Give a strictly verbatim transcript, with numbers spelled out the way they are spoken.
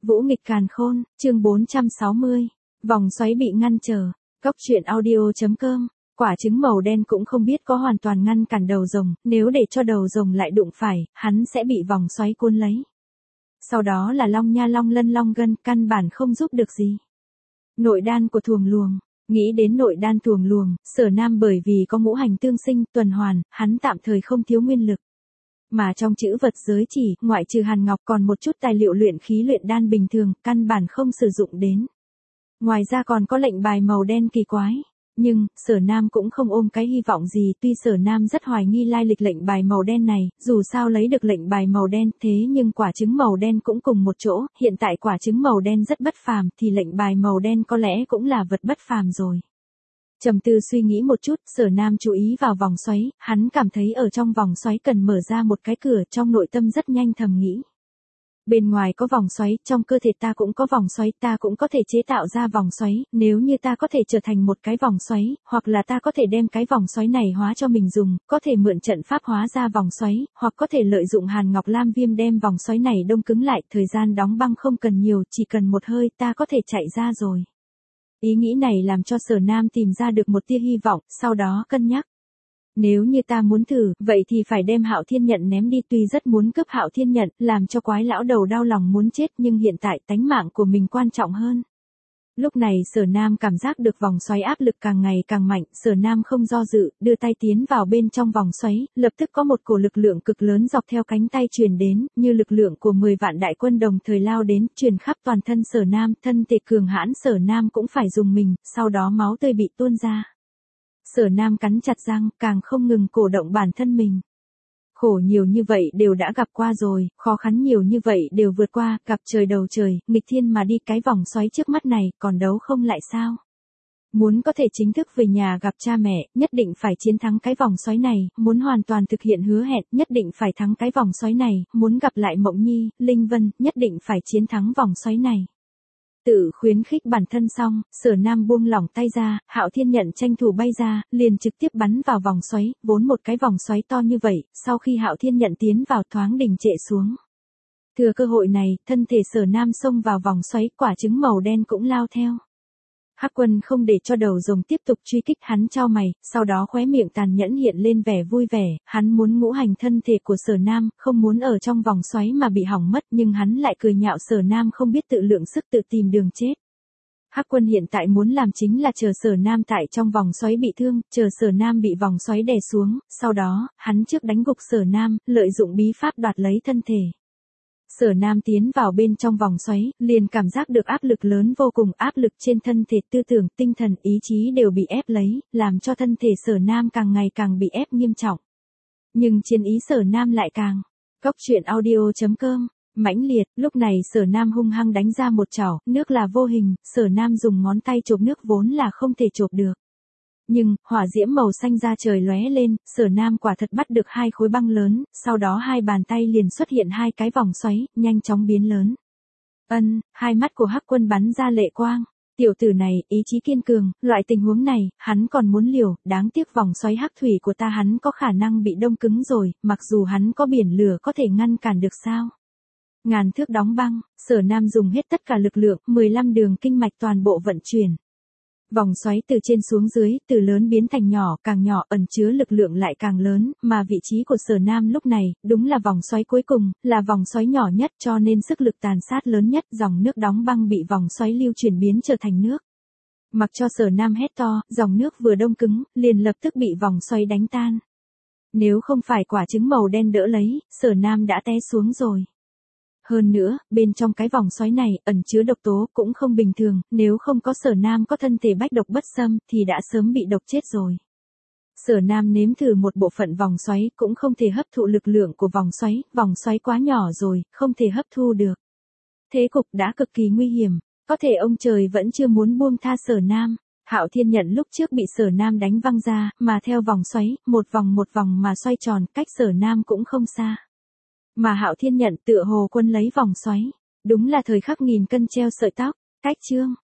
Vũ nghịch càn khôn, chương bốn trăm sáu mươi. Vòng xoáy bị ngăn trở. Cốc truyện audio.com. Quả trứng màu đen cũng không biết có hoàn toàn ngăn cản đầu rồng, nếu để cho đầu rồng lại đụng phải, hắn sẽ bị vòng xoáy cuốn lấy. Sau đó là long nha long lân long gân, căn bản không giúp được gì. Nội đan của thuồng luồng. Nghĩ đến nội đan thuồng luồng, Sở Nam bởi vì có ngũ hành tương sinh, tuần hoàn, hắn tạm thời không thiếu nguyên lực. Mà trong chữ vật giới chỉ, ngoại trừ hàn ngọc còn một chút tài liệu luyện khí luyện đan bình thường, căn bản không sử dụng đến. Ngoài ra còn có lệnh bài màu đen kỳ quái. Nhưng, Sở Nam cũng không ôm cái hy vọng gì, tuy Sở Nam rất hoài nghi lai lịch lệnh bài màu đen này, dù sao lấy được lệnh bài màu đen, thế nhưng quả trứng màu đen cũng cùng một chỗ, hiện tại quả trứng màu đen rất bất phàm, thì lệnh bài màu đen có lẽ cũng là vật bất phàm rồi. Trầm tư suy nghĩ một chút, Sở Nam chú ý vào vòng xoáy, hắn cảm thấy ở trong vòng xoáy cần mở ra một cái cửa, trong nội tâm rất nhanh thầm nghĩ. Bên ngoài có vòng xoáy, trong cơ thể ta cũng có vòng xoáy, ta cũng có thể chế tạo ra vòng xoáy, nếu như ta có thể trở thành một cái vòng xoáy, hoặc là ta có thể đem cái vòng xoáy này hóa cho mình dùng, có thể mượn trận pháp hóa ra vòng xoáy, hoặc có thể lợi dụng hàn ngọc lam viêm đem vòng xoáy này đông cứng lại, thời gian đóng băng không cần nhiều, chỉ cần một hơi ta có thể chạy ra rồi. Ý nghĩ này làm cho Sở Nam tìm ra được một tia hy vọng, sau đó cân nhắc. Nếu như ta muốn thử, vậy thì phải đem Hạo Thiên Nhận ném đi, tuy rất muốn cướp Hạo Thiên Nhận, làm cho quái lão đầu đau lòng muốn chết, nhưng hiện tại tánh mạng của mình quan trọng hơn. Lúc này Sở Nam cảm giác được vòng xoáy áp lực càng ngày càng mạnh, Sở Nam không do dự, đưa tay tiến vào bên trong vòng xoáy, lập tức có một cổ lực lượng cực lớn dọc theo cánh tay truyền đến, như lực lượng của mười vạn đại quân đồng thời lao đến, truyền khắp toàn thân Sở Nam, thân thể cường hãn Sở Nam cũng phải dùng mình, sau đó máu tươi bị tuôn ra. Sở Nam cắn chặt răng, càng không ngừng cổ động bản thân mình. Khổ nhiều như vậy đều đã gặp qua rồi, khó khăn nhiều như vậy đều vượt qua, gặp trời đầu trời, nghịch thiên mà đi, cái vòng xoáy trước mắt này, còn đấu không lại sao? Muốn có thể chính thức về nhà gặp cha mẹ, nhất định phải chiến thắng cái vòng xoáy này, muốn hoàn toàn thực hiện hứa hẹn, nhất định phải thắng cái vòng xoáy này, muốn gặp lại Mộng Nhi, Linh Vân, nhất định phải chiến thắng vòng xoáy này. Tự khuyến khích bản thân xong, Sở Nam buông lỏng tay ra, Hạo Thiên Nhận tranh thủ bay ra, liền trực tiếp bắn vào vòng xoáy, vốn một cái vòng xoáy to như vậy, sau khi Hạo Thiên Nhận tiến vào thoáng đình trệ xuống. Thừa cơ hội này, thân thể Sở Nam xông vào vòng xoáy, quả trứng màu đen cũng lao theo. Hắc Quân không để cho đầu rồng tiếp tục truy kích, hắn chau mày, sau đó khóe miệng tàn nhẫn hiện lên vẻ vui vẻ, hắn muốn ngũ hành thân thể của Sở Nam, không muốn ở trong vòng xoáy mà bị hỏng mất, nhưng hắn lại cười nhạo Sở Nam không biết tự lượng sức tự tìm đường chết. Hắc Quân hiện tại muốn làm chính là chờ Sở Nam tại trong vòng xoáy bị thương, chờ Sở Nam bị vòng xoáy đè xuống, sau đó, hắn trước đánh gục Sở Nam, lợi dụng bí pháp đoạt lấy thân thể. Sở Nam tiến vào bên trong vòng xoáy, liền cảm giác được áp lực lớn vô cùng, áp lực trên thân thể, tư tưởng, tinh thần, ý chí đều bị ép lấy, làm cho thân thể Sở Nam càng ngày càng bị ép nghiêm trọng. Nhưng chiến ý Sở Nam lại càng. Cốc truyện audio.com. Mãnh liệt, lúc này Sở Nam hung hăng đánh ra một chảo, nước là vô hình, Sở Nam dùng ngón tay chộp nước vốn là không thể chộp được. Nhưng, hỏa diễm màu xanh ra trời lóe lên, Sở Nam quả thật bắt được hai khối băng lớn, sau đó hai bàn tay liền xuất hiện hai cái vòng xoáy, nhanh chóng biến lớn. Ân, hai mắt của Hắc Quân bắn ra lệ quang. Tiểu tử này, ý chí kiên cường, loại tình huống này, hắn còn muốn liều, đáng tiếc vòng xoáy hắc thủy của ta hắn có khả năng bị đông cứng rồi, mặc dù hắn có biển lửa có thể ngăn cản được sao. Ngàn thước đóng băng, Sở Nam dùng hết tất cả lực lượng, mười lăm đường kinh mạch toàn bộ vận chuyển. Vòng xoáy từ trên xuống dưới, từ lớn biến thành nhỏ, càng nhỏ ẩn chứa lực lượng lại càng lớn, mà vị trí của Sở Nam lúc này, đúng là vòng xoáy cuối cùng, là vòng xoáy nhỏ nhất cho nên sức lực tàn sát lớn nhất, dòng nước đóng băng bị vòng xoáy lưu chuyển biến trở thành nước. Mặc cho Sở Nam hét to, dòng nước vừa đông cứng, liền lập tức bị vòng xoáy đánh tan. Nếu không phải quả trứng màu đen đỡ lấy, Sở Nam đã té xuống rồi. Hơn nữa, bên trong cái vòng xoáy này, ẩn chứa độc tố cũng không bình thường, nếu không có Sở Nam có thân thể bách độc bất xâm, thì đã sớm bị độc chết rồi. Sở Nam nếm thử một bộ phận vòng xoáy, cũng không thể hấp thụ lực lượng của vòng xoáy, vòng xoáy quá nhỏ rồi, không thể hấp thu được. Thế cục đã cực kỳ nguy hiểm, có thể ông trời vẫn chưa muốn buông tha Sở Nam. Hạo Thiên Nhận lúc trước bị Sở Nam đánh văng ra, mà theo vòng xoáy, một vòng một vòng mà xoay tròn, cách Sở Nam cũng không xa. Mà Hạo Thiên Nhận tựa hồ quân lấy vòng xoáy, đúng là thời khắc nghìn cân treo sợi tóc. Cách chương